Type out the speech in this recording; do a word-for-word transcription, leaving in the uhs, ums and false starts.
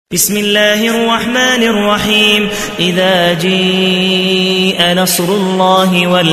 بسم الله الرحمن الرحيم إذا جاء نصر الله والفتح